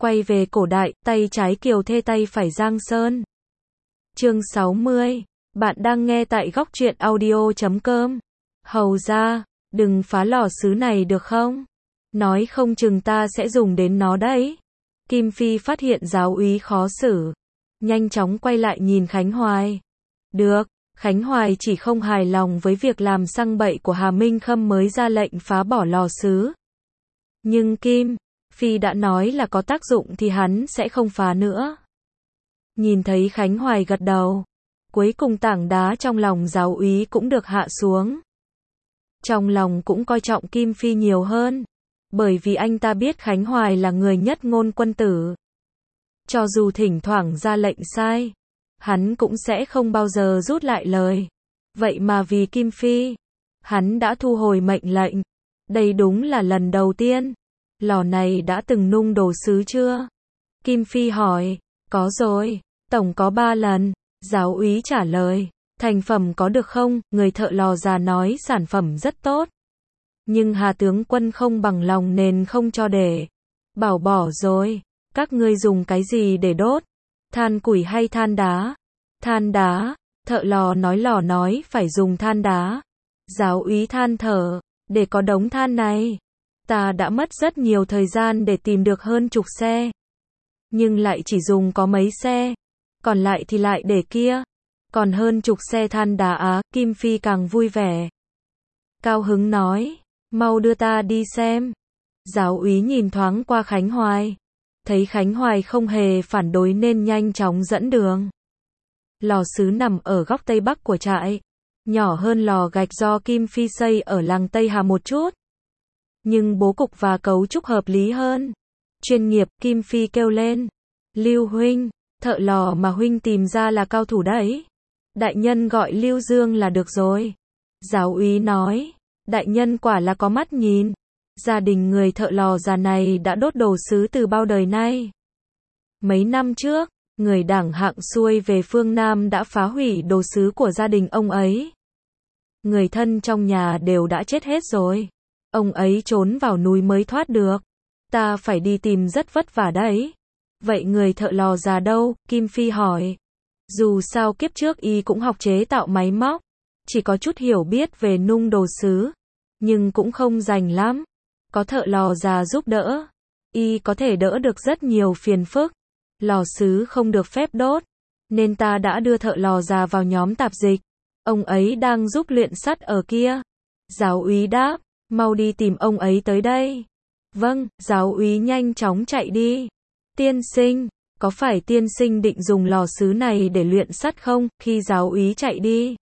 Quay về cổ đại, tay trái Kiều Thê tay phải Giang Sơn. Chương 60. Bạn đang nghe tại góc truyện audio.com. Hầu ra, đừng phá lò sứ này được không? Nói không chừng ta sẽ dùng đến nó đấy. Kim Phi phát hiện giáo úy khó xử. Nhanh chóng quay lại nhìn Khánh Hoài. Được, Khánh Hoài chỉ không hài lòng với việc làm sằng bậy của Hà Minh Khâm mới ra lệnh phá bỏ lò sứ. Nhưng Kim Phi đã nói là có tác dụng thì hắn sẽ không phá nữa. Nhìn thấy Khánh Hoài gật đầu, cuối cùng tảng đá trong lòng giáo úy cũng được hạ xuống. Trong lòng cũng coi trọng Kim Phi nhiều hơn, bởi vì anh ta biết Khánh Hoài là người nhất ngôn quân tử. Cho dù thỉnh thoảng ra lệnh sai, hắn cũng sẽ không bao giờ rút lại lời. Vậy mà vì Kim Phi, hắn đã thu hồi mệnh lệnh. Đây đúng là lần đầu tiên. Lò này đã từng nung đồ sứ chưa? Kim Phi hỏi. Có rồi, tổng có 3 lần. Giáo úy trả lời. Thành phẩm có được không? Người thợ lò già nói sản phẩm rất tốt. Nhưng Hà tướng quân không bằng lòng nên không cho để. Bảo bỏ rồi. Các ngươi dùng cái gì để đốt? Than củi hay than đá? Than đá. Thợ lò nói phải dùng than đá. Giáo úy than thở. Để có đống than này, ta đã mất rất nhiều thời gian để tìm được hơn chục xe. Nhưng lại chỉ dùng có mấy xe. Còn lại thì lại để kia. Còn hơn chục xe than đá á, Kim Phi càng vui vẻ. Cao hứng nói, mau đưa ta đi xem. Giáo úy nhìn thoáng qua Khánh Hoài. Thấy Khánh Hoài không hề phản đối nên nhanh chóng dẫn đường. Lò sứ nằm ở góc tây bắc của trại. Nhỏ hơn lò gạch do Kim Phi xây ở làng Tây Hà một chút. Nhưng bố cục và cấu trúc hợp lý hơn. Chuyên nghiệp, Kim Phi kêu lên. Lưu huynh, thợ lò mà huynh tìm ra là cao thủ đấy. Đại nhân gọi Lưu Dương là được rồi. Giáo úy nói, đại nhân quả là có mắt nhìn. Gia đình người thợ lò già này đã đốt đồ sứ từ bao đời nay. Mấy năm trước, người đảng hạng xuôi về phương Nam đã phá hủy đồ sứ của gia đình ông ấy. Người thân trong nhà đều đã chết hết rồi. Ông ấy trốn vào núi mới thoát được. Ta phải đi tìm rất vất vả đấy. Vậy người thợ lò già đâu? Kim Phi hỏi. Dù sao kiếp trước y cũng học chế tạo máy móc. Chỉ có chút hiểu biết về nung đồ sứ. Nhưng cũng không rành lắm. Có thợ lò già giúp đỡ. Y có thể đỡ được rất nhiều phiền phức. Lò sứ không được phép đốt. Nên ta đã đưa thợ lò già vào nhóm tạp dịch. Ông ấy đang giúp luyện sắt ở kia. Giáo úy đáp, mau đi tìm ông ấy tới đây. Vâng, giáo úy nhanh chóng chạy đi. Tiên sinh, có phải tiên sinh định dùng lò sứ này để luyện sắt không? Khi giáo úy chạy đi,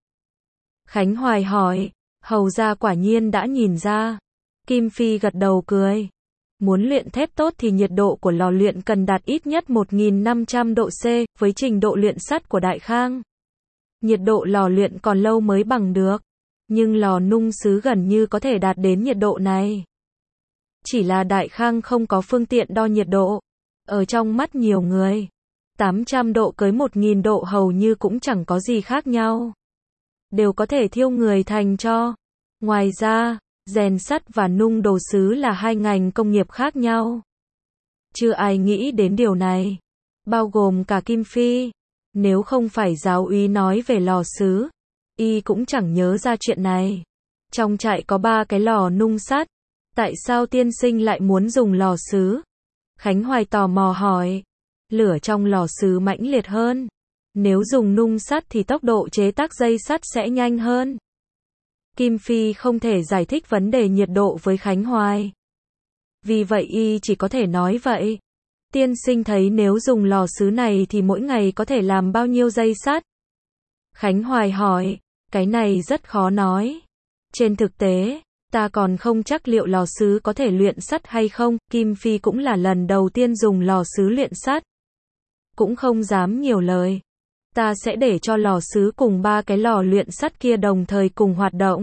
Khánh Hoài hỏi, hầu ra quả nhiên đã nhìn ra. Kim Phi gật đầu cười. Muốn luyện thép tốt thì nhiệt độ của lò luyện cần đạt ít nhất 1500 độ C, với trình độ luyện sắt của Đại Khang. Nhiệt độ lò luyện còn lâu mới bằng được. Nhưng lò nung sứ gần như có thể đạt đến nhiệt độ này. Chỉ là Đại Khang không có phương tiện đo nhiệt độ. Ở trong mắt nhiều người, 800 độ cưới 1000 độ hầu như cũng chẳng có gì khác nhau. Đều có thể thiêu người thành tro. Ngoài ra, rèn sắt và nung đồ sứ là hai ngành công nghiệp khác nhau. Chưa ai nghĩ đến điều này. Bao gồm cả Kim Phi. Nếu không phải giáo úy nói về lò sứ, y cũng chẳng nhớ ra chuyện này. Trong trại có 3 cái lò nung sắt. Tại sao tiên sinh lại muốn dùng lò sứ? Khánh Hoài tò mò hỏi. Lửa trong lò sứ mãnh liệt hơn. Nếu dùng nung sắt thì tốc độ chế tác dây sắt sẽ nhanh hơn. Kim Phi không thể giải thích vấn đề nhiệt độ với Khánh Hoài. Vì vậy y chỉ có thể nói vậy. Tiên sinh thấy nếu dùng lò sứ này thì mỗi ngày có thể làm bao nhiêu dây sắt? Khánh Hoài hỏi, cái này rất khó nói. Trên thực tế, ta còn không chắc liệu lò sứ có thể luyện sắt hay không. Kim Phi cũng là lần đầu tiên dùng lò sứ luyện sắt. Cũng không dám nhiều lời. Ta sẽ để cho lò sứ cùng 3 cái lò luyện sắt kia đồng thời cùng hoạt động.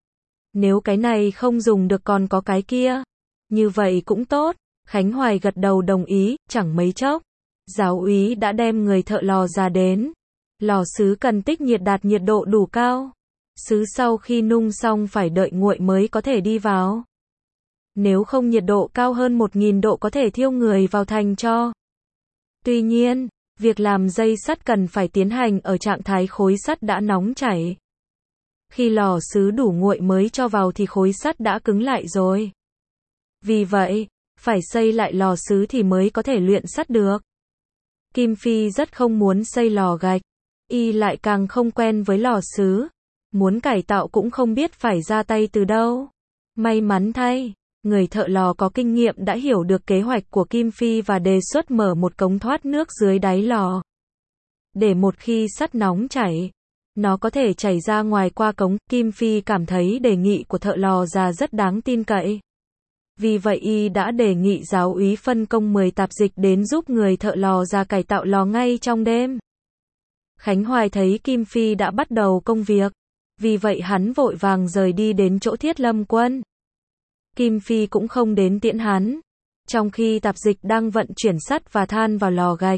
Nếu cái này không dùng được còn có cái kia. Như vậy cũng tốt. Khánh Hoài gật đầu đồng ý, chẳng mấy chốc. Giáo úy đã đem người thợ lò già đến. Lò sứ cần tích nhiệt đạt nhiệt độ đủ cao. Sứ sau khi nung xong phải đợi nguội mới có thể đi vào. Nếu không nhiệt độ cao hơn 1000 độ có thể thiêu người vào thành tro. Tuy nhiên, việc làm dây sắt cần phải tiến hành ở trạng thái khối sắt đã nóng chảy. Khi lò sứ đủ nguội mới cho vào thì khối sắt đã cứng lại rồi. Vì vậy, phải xây lại lò sứ thì mới có thể luyện sắt được. Kim Phi rất không muốn xây lò gạch. Y lại càng không quen với lò sứ. Muốn cải tạo cũng không biết phải ra tay từ đâu. May mắn thay, người thợ lò có kinh nghiệm đã hiểu được kế hoạch của Kim Phi và đề xuất mở một cống thoát nước dưới đáy lò. Để một khi sắt nóng chảy, nó có thể chảy ra ngoài qua cống. Kim Phi cảm thấy đề nghị của thợ lò già rất đáng tin cậy. Vì vậy y đã đề nghị giáo úy phân công 10 tạp dịch đến giúp người thợ lò già cải tạo lò ngay trong đêm. Khánh Hoài thấy Kim Phi đã bắt đầu công việc. Vì vậy hắn vội vàng rời đi đến chỗ Thiết Lâm Quân. Kim Phi cũng không đến tiễn hắn. Trong khi tạp dịch đang vận chuyển sắt và than vào lò gạch,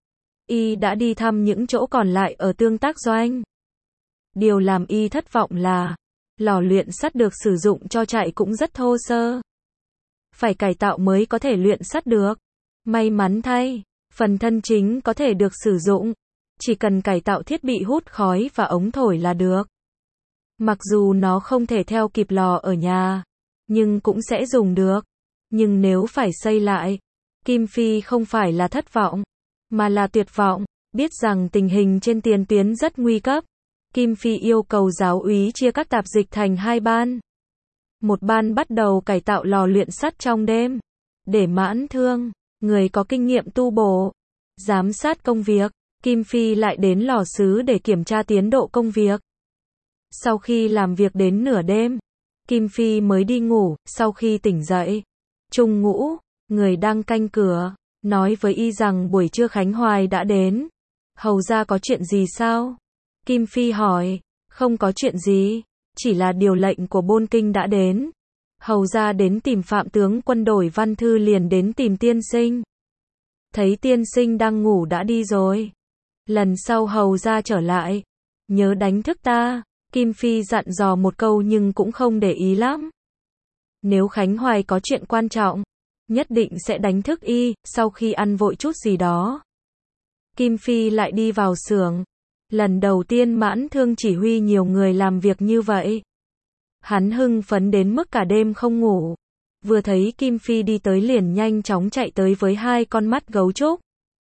y đã đi thăm những chỗ còn lại ở tương tác doanh. Điều làm y thất vọng là lò luyện sắt được sử dụng cho chạy cũng rất thô sơ. Phải cải tạo mới có thể luyện sắt được. May mắn thay, phần thân chính có thể được sử dụng. Chỉ cần cải tạo thiết bị hút khói và ống thổi là được. Mặc dù nó không thể theo kịp lò ở nhà, nhưng cũng sẽ dùng được. Nhưng nếu phải xây lại, Kim Phi không phải là thất vọng, mà là tuyệt vọng. Biết rằng tình hình trên tiền tuyến rất nguy cấp, Kim Phi yêu cầu giáo úy chia các tạp dịch thành 2 ban. Một ban bắt đầu cải tạo lò luyện sắt trong đêm, để Mãn Thương, người có kinh nghiệm tu bổ, giám sát công việc. Kim Phi lại đến lò sứ để kiểm tra tiến độ công việc. Sau khi làm việc đến nửa đêm, Kim Phi mới đi ngủ. Sau khi tỉnh dậy, Trung Ngũ, người đang canh cửa, nói với y rằng buổi trưa Khánh Hoài đã đến. Hầu ra có chuyện gì sao? Kim Phi hỏi. Không có chuyện gì, chỉ là điều lệnh của Bôn Kinh đã đến. Hầu ra đến tìm Phạm tướng quân đổi văn thư liền đến tìm tiên sinh. Thấy tiên sinh đang ngủ đã đi rồi. Lần sau hầu ra trở lại, nhớ đánh thức ta. Kim Phi dặn dò một câu nhưng cũng không để ý lắm. Nếu Khánh Hoài có chuyện quan trọng, nhất định sẽ đánh thức y. Sau khi ăn vội chút gì đó, Kim Phi lại đi vào xưởng. Lần đầu tiên Mãn Thương chỉ huy nhiều người làm việc như vậy. Hắn hưng phấn đến mức cả đêm không ngủ. Vừa thấy Kim Phi đi tới liền nhanh chóng chạy tới với 2 con mắt gấu trúc.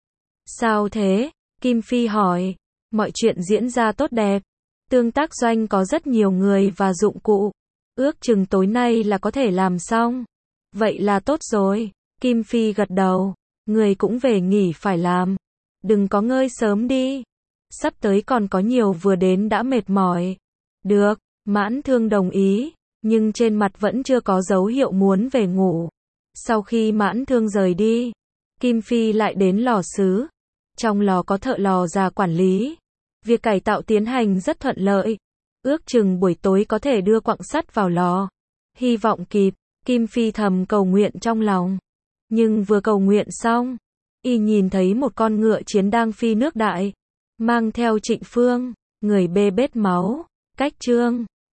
Sao thế? Kim Phi hỏi. Mọi chuyện diễn ra tốt đẹp. Tương tác doanh có rất nhiều người và dụng cụ. Ước chừng tối nay là có thể làm xong. Vậy là tốt rồi. Kim Phi gật đầu. Người cũng về nghỉ phải làm. Đừng có ngơi sớm đi. Sắp tới còn có nhiều vừa đến đã mệt mỏi. Được, Mãn Thương đồng ý. Nhưng trên mặt vẫn chưa có dấu hiệu muốn về ngủ. Sau khi Mãn Thương rời đi, Kim Phi lại đến lò sứ. Trong lò có thợ lò già quản lý. Việc cải tạo tiến hành rất thuận lợi. Ước chừng buổi tối có thể đưa quặng sắt vào lò. Hy vọng kịp. Kim Phi thầm cầu nguyện trong lòng. Nhưng vừa cầu nguyện xong, y nhìn thấy một con ngựa chiến đang phi nước đại, mang theo Trịnh Phương, người bê bết máu, cách Trương